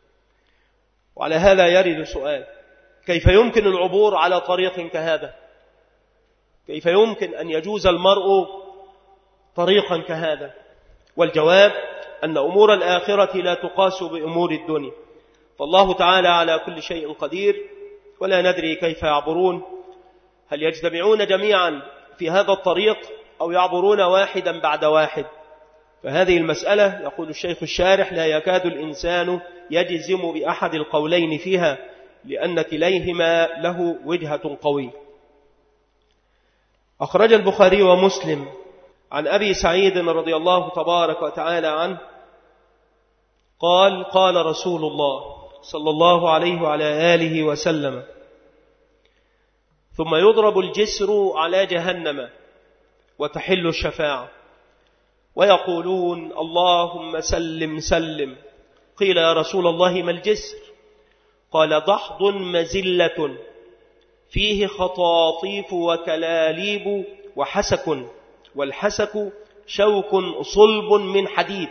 وعلى هذا يرد سؤال: كيف يمكن العبور على طريق كهذا؟ كيف يمكن أن يجوز المرء طريقا كهذا؟ والجواب أن أمور الآخرة لا تقاس بأمور الدنيا، فالله تعالى على كل شيء قدير، ولا ندري كيف يعبرون، هل يجتمعون جميعا في هذا الطريق أو يعبرون واحدا بعد واحد؟ فهذه المسألة يقول الشيخ الشارح لا يكاد الإنسان يجزم بأحد القولين فيها، لأن كليهما له وجهة قوية. أخرج البخاري ومسلم عن أبي سعيد رضي الله تبارك وتعالى عنه قال: قال رسول الله صلى الله عليه وعلى آله وسلم: ثم يضرب الجسر على جهنم وتحل الشفاعة، ويقولون اللهم سلم سلم. قيل يا رسول الله ما الجسر؟ قال: دحض مزلة فيه خطاطيف وكلاليب وحسك، والحسك شوك صلب من حديد،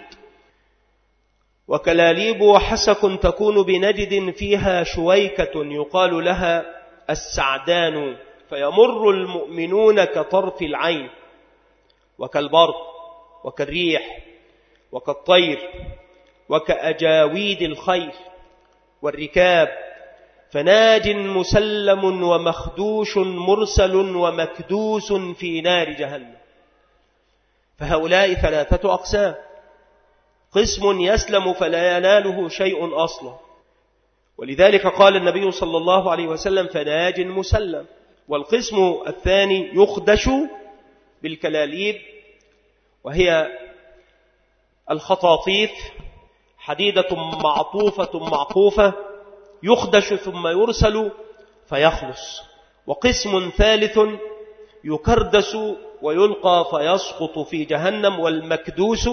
وكلاليب وحسك تكون بنجد فيها شويكة يقال لها السعدان، فيمر المؤمنون كطرف العين وكالبرق وكالريح وكالطير وكأجاويد الخيل والركاب، فناج مسلم ومخدوش مرسل ومكدوس في نار جهنم. فهؤلاء ثلاثة أقسام: قسم يسلم فلا يناله شيء أصلا، ولذلك قال النبي صلى الله عليه وسلم فناج مسلم. والقسم الثاني يخدش بالكلاليب، وهي الخطاطيف، حديدة معطوفة معقوفة، يخدش ثم يرسل فيخلص. وقسم ثالث يكردس ويلقى فيسقط في جهنم، والمكدوس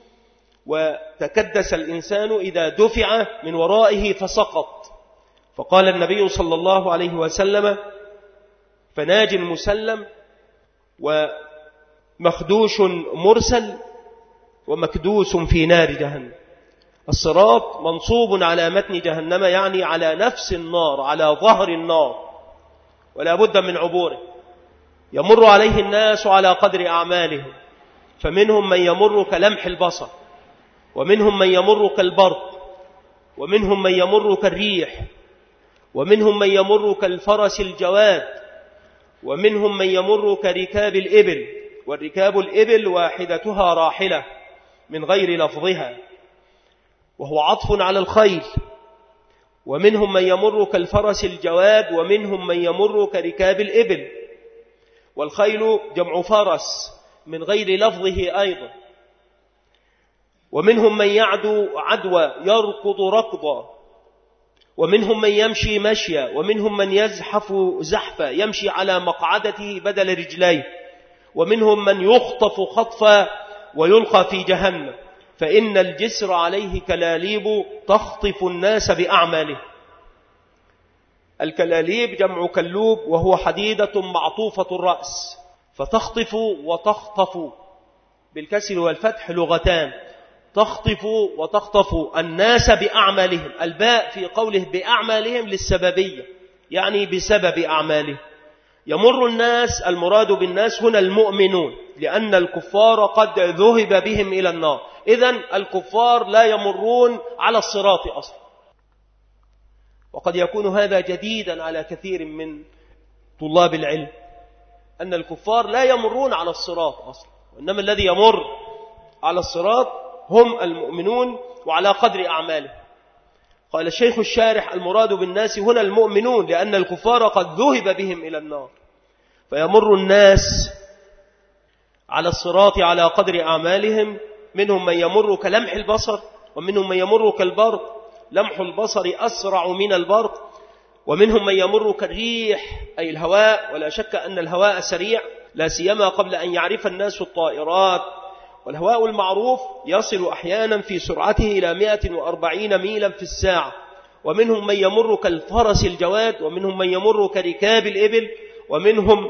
وتكدس الإنسان إذا دفع من ورائه فسقط. فقال النبي صلى الله عليه وسلم فناج مسلم ومخدوش مرسل ومكدوس في نار جهنم. الصراط منصوب على متن جهنم، يعني على نفس النار، على ظهر النار، ولا بد من عبوره. يمر عليه الناس على قدر أعمالهم، فمنهم من يمر كلمح البصر، ومنهم من يمر كالبرق، ومنهم من يمر كالريح، ومنهم من يمر كالفرس الجواد، ومنهم من يمر كركاب الإبل، والركاب الإبل واحدتها راحلة من غير لفظها، وهو عطف على الخيل. ومنهم من يمر كالفرس الجواد، ومنهم من يمر كركاب الإبل، والخيل جمع فرس من غير لفظه أيضا. ومنهم من يعدو عدوى يركض ركضا، ومنهم من يمشي مشيا، ومنهم من يزحف زحفا يمشي على مقعدته بدل رجليه، ومنهم من يخطف خطفا ويلقى في جهنم، فإن الجسر عليه كلاليب تخطف الناس بأعماله. الكلاليب جمع كلوب، وهو حديدة معطوفة الرأس، فتخطف وتخطف بالكسر والفتح لغتان، تخطف وتخطف الناس بأعمالهم. الباء في قوله بأعمالهم للسببية، يعني بسبب أعماله. يمر الناس، المراد بالناس هنا المؤمنون، لأن الكفار قد ذهب بهم إلى النار. إذن الكفار لا يمرون على الصراط أصلا، وقد يكون هذا جديدا على كثير من طلاب العلم، أن الكفار لا يمرون على الصراط أصلا، وإنما الذي يمر على الصراط هم المؤمنون وعلى قدر أعماله. قال الشيخ الشارح المراد بالناس هنا المؤمنون، لأن الكفار قد ذهب بهم إلى النار، فيمر الناس على الصراط على قدر أعمالهم. منهم من يمر كلمح البصر، ومنهم من يمر كالبرق، لمح البصر أسرع من البرق، ومنهم من يمر كالريح أي الهواء، ولا شك أن الهواء سريع، لا سيما قبل أن يعرف الناس الطائرات. والهواء المعروف يصل أحيانا في سرعته إلى مئة وأربعين ميلا في الساعة. ومنهم من يمر كالفرس الجواد، ومنهم من يمر كركاب الإبل، ومنهم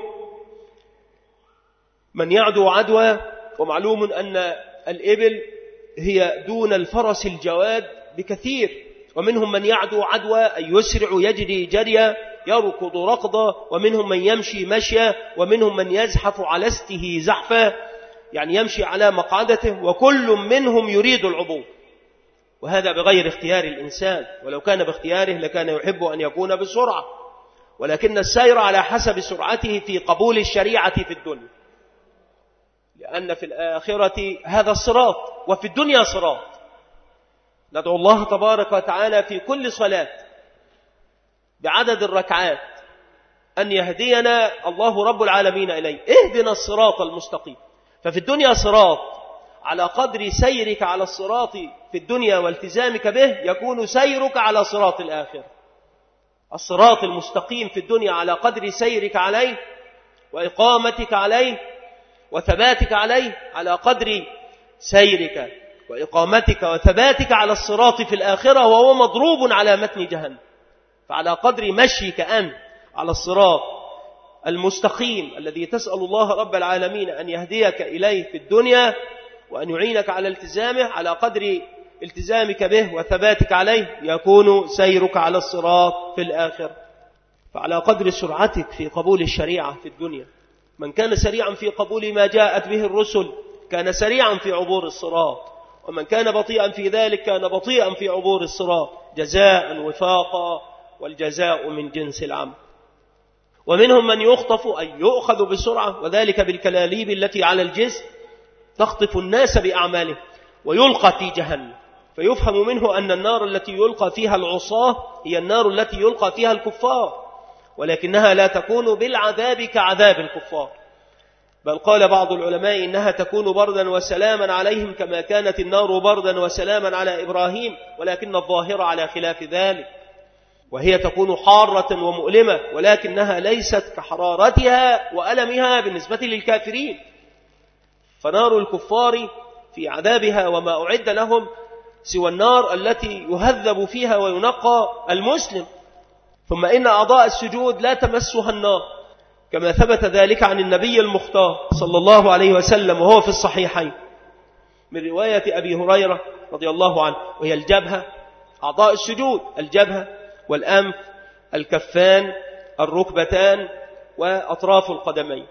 من يعدو عدوى. ومعلوم أن الإبل هي دون الفرس الجواد بكثير. ومنهم من يعدو عدوى أي يسرع يجري جريا يركض ركضا، ومنهم من يمشي مشيا، ومنهم من يزحف على استه زحفا، يعني يمشي على مقعدته، وكل منهم يريد العبور، وهذا بغير اختيار الإنسان، ولو كان باختياره لكان يحب أن يكون بسرعة، ولكن السير على حسب سرعته في قبول الشريعة في الدنيا، لأن في الآخرة هذا الصراط، وفي الدنيا صراط. ندعو الله تبارك وتعالى في كل صلاة بعدد الركعات أن يهدينا الله رب العالمين إليه. اهدنا الصراط المستقيم. ففي الدنيا صراط، على قدر سيرك على الصراط في الدنيا والتزامك به يكون سيرك على صراط الآخرة. الصراط المستقيم في الدنيا على قدر سيرك عليه وإقامتك عليه وثباتك عليه، على قدر سيرك وإقامتك وثباتك على الصراط في الآخرة، وهو مضروب على متن جهنم. فعلى قدر مشيك أنت على الصراط المستقيم الذي تسأل الله رب العالمين أن يهديك إليه في الدنيا وأن يعينك على التزامه، على قدر التزامك به وثباتك عليه يكون سيرك على الصراط في الآخرة. فعلى قدر سرعتك في قبول الشريعة في الدنيا، من كان سريعا في قبول ما جاءت به الرسل كان سريعا في عبور الصراط، ومن كان بطيئا في ذلك كان بطيئا في عبور الصراط، جزاء وفاقا، والجزاء من جنس العمل. ومنهم من يخطف أي يؤخذ بسرعة، وذلك بالكلاليب التي على الجسم تخطف الناس بأعماله، ويلقى في جهنم، فيفهم منه أن النار التي يلقى فيها العصاة هي النار التي يلقى فيها الكفار، ولكنها لا تكون بالعذاب كعذاب الكفار، بل قال بعض العلماء إنها تكون بردا وسلاما عليهم كما كانت النار بردا وسلاما على إبراهيم، ولكن الظاهر على خلاف ذلك، وهي تكون حارة ومؤلمة، ولكنها ليست كحرارتها وألمها بالنسبة للكافرين. فنار الكفار في عذابها وما أعد لهم سوى النار التي يهذب فيها وينقى المسلم. ثم إن أعضاء السجود لا تمسها النار، كما ثبت ذلك عن النبي المختار صلى الله عليه وسلم وهو في الصحيحين من رواية أبي هريرة رضي الله عنه، وهي الجبهة. أعضاء السجود الجبهة والأنف، الكفان، الركبتان، وأطراف القدمين.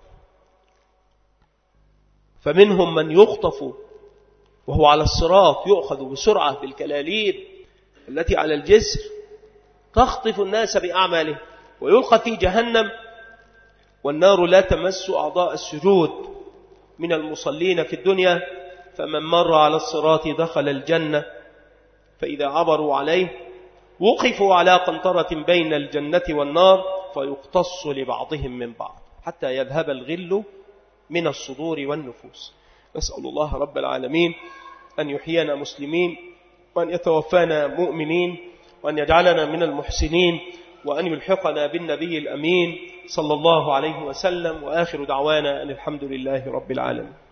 فمنهم من يخطف وهو على الصراط، يؤخذ بسرعة بالكلاليب التي على الجسر تخطف الناس بأعماله ويلقى في جهنم. والنار لا تمس أعضاء السجود من المصلين في الدنيا، فمن مر على الصراط دخل الجنة، فإذا عبروا عليه وقفوا على قنطرة بين الجنة والنار فيقتص لبعضهم من بعض حتى يذهب الغل من الصدور والنفوس. نسأل الله رب العالمين أن يحيينا مسلمين، وأن يتوفانا مؤمنين، وأن يجعلنا من المحسنين، وأن يلحقنا بالنبي الأمين صلى الله عليه وسلم. وآخر دعوانا أن الحمد لله رب العالمين.